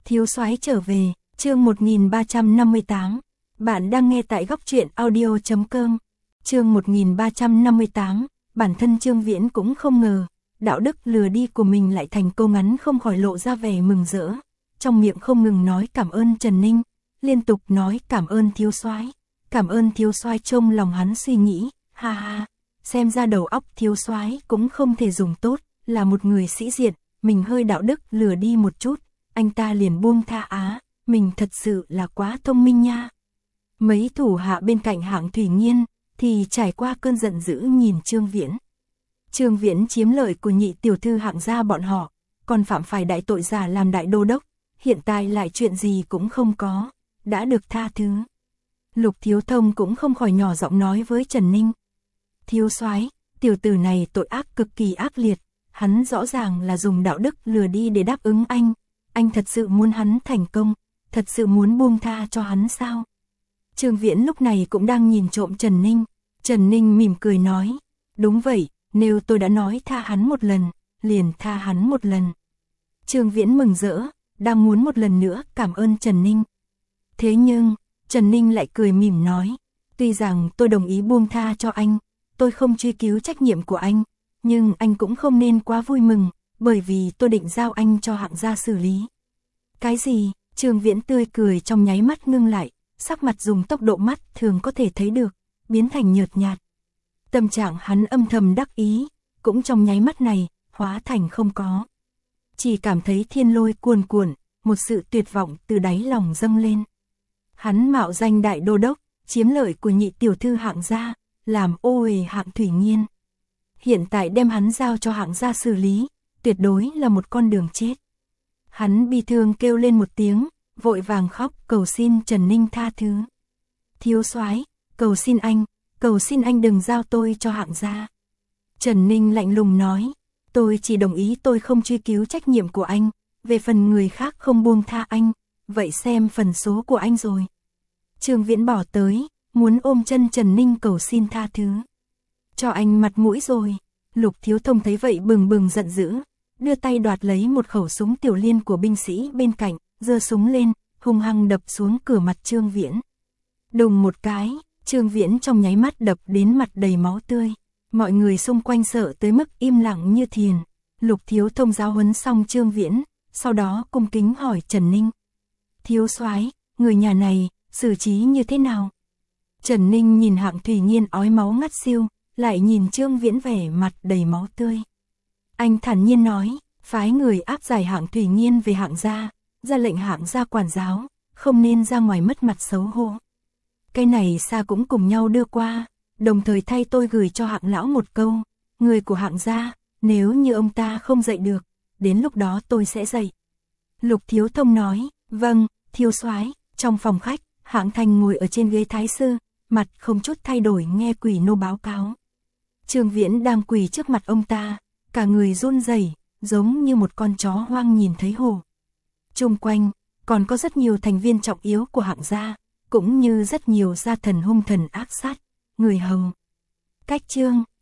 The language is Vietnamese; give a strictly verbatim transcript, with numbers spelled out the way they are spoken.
Thiếu soái trở về, chương một nghìn ba trăm năm mươi tám. Bạn đang nghe tại góc truyện audio chấm com. Chương một nghìn ba trăm năm mươi tám, bản thân Trương Viễn cũng không ngờ, đạo đức lừa đi của mình lại thành câu ngắn, không khỏi lộ ra vẻ mừng rỡ, trong miệng không ngừng nói cảm ơn Trần Ninh, liên tục nói cảm ơn thiếu soái, cảm ơn thiếu soái. Trong lòng hắn suy nghĩ, ha ha, xem ra đầu óc thiếu soái cũng không thể dùng tốt, là một người sĩ diện, mình hơi đạo đức lừa đi một chút, anh ta liền buông tha á, mình thật sự là quá thông minh nha. Mấy thủ hạ bên cạnh Hạng Thủy Nghiên thì trải qua cơn giận dữ nhìn Trương Viễn. Trương Viễn chiếm lợi của nhị tiểu thư Hạng gia bọn họ, còn phạm phải đại tội giả làm đại đô đốc, hiện tại lại chuyện gì cũng không có, đã được tha thứ. Lục Thiếu Thông cũng không khỏi nhỏ giọng nói với Trần Ninh. Thiếu soái, tiểu tử này tội ác cực kỳ ác liệt, hắn rõ ràng là dùng đạo đức lừa đi để đáp ứng anh, anh thật sự muốn hắn thành công, thật sự muốn buông tha cho hắn sao? Trương Viễn lúc này cũng đang nhìn trộm Trần Ninh, Trần Ninh mỉm cười nói, đúng vậy, nếu tôi đã nói tha hắn một lần, liền tha hắn một lần. Trương Viễn mừng rỡ, đang muốn một lần nữa cảm ơn Trần Ninh. Thế nhưng, Trần Ninh lại cười mỉm nói, tuy rằng tôi đồng ý buông tha cho anh, tôi không truy cứu trách nhiệm của anh, nhưng anh cũng không nên quá vui mừng, bởi vì tôi định giao anh cho Hạng gia xử lý. Cái gì? Trương Viễn tươi cười trong nháy mắt ngưng lại, sắc mặt dùng tốc độ mắt thường có thể thấy được, biến thành nhợt nhạt. Tâm trạng hắn âm thầm đắc ý, cũng trong nháy mắt này, hóa thành không có. Chỉ cảm thấy thiên lôi cuồn cuộn, một sự tuyệt vọng từ đáy lòng dâng lên. Hắn mạo danh đại đô đốc, chiếm lợi của nhị tiểu thư Hạng gia, làm ô uế Hạng Thủy Nghiên. Hiện tại đem hắn giao cho Hạng gia xử lý, tuyệt đối là một con đường chết. Hắn bi thương kêu lên một tiếng, vội vàng khóc cầu xin Trần Ninh tha thứ. Thiếu soái, cầu xin anh, cầu xin anh đừng giao tôi cho Hạng gia. Trần Ninh lạnh lùng nói, tôi chỉ đồng ý tôi không truy cứu trách nhiệm của anh, về phần người khác không buông tha anh, vậy xem phần số của anh rồi. Trương Viễn bỏ tới, muốn ôm chân Trần Ninh cầu xin tha thứ. Cho anh mặt mũi rồi. Lục Thiếu Thông thấy vậy bừng bừng giận dữ, đưa tay đoạt lấy một khẩu súng tiểu liên của binh sĩ bên cạnh, giơ súng lên, hung hăng đập xuống cửa mặt Trương Viễn. Đùng một cái, Trương Viễn trong nháy mắt đập đến mặt đầy máu tươi. Mọi người xung quanh sợ tới mức im lặng như thiền. Lục Thiếu Thông giáo huấn xong Trương Viễn, sau đó cung kính hỏi Trần Ninh. Thiếu soái, người nhà này, xử trí như thế nào? Trần Ninh nhìn Hạng Thủy Nghiên ói máu ngắt xiu, lại nhìn Trương Viễn vẻ mặt đầy máu tươi. Anh thản nhiên nói, phái người áp giải Hạng Thủy Nghiên về Hạng gia, ra lệnh Hạng gia quản giáo, không nên ra ngoài mất mặt xấu hổ. Cái này xa cũng cùng nhau đưa qua, đồng thời thay tôi gửi cho Hạng lão một câu, người của Hạng gia, nếu như ông ta không dạy được, đến lúc đó tôi sẽ dạy. Lục Thiếu Thông nói, vâng, thiếu soái. Trong phòng khách, Hạng Thành ngồi ở trên ghế thái sư, mặt không chút thay đổi nghe Quỷ Nô báo cáo. Trương Viễn đang quỳ trước mặt ông ta, cả người run rẩy, giống như một con chó hoang nhìn thấy hổ. Chung quanh, còn có rất nhiều thành viên trọng yếu của Hạng gia, cũng như rất nhiều gia thần hung thần ác sát, người hầu. Cách chương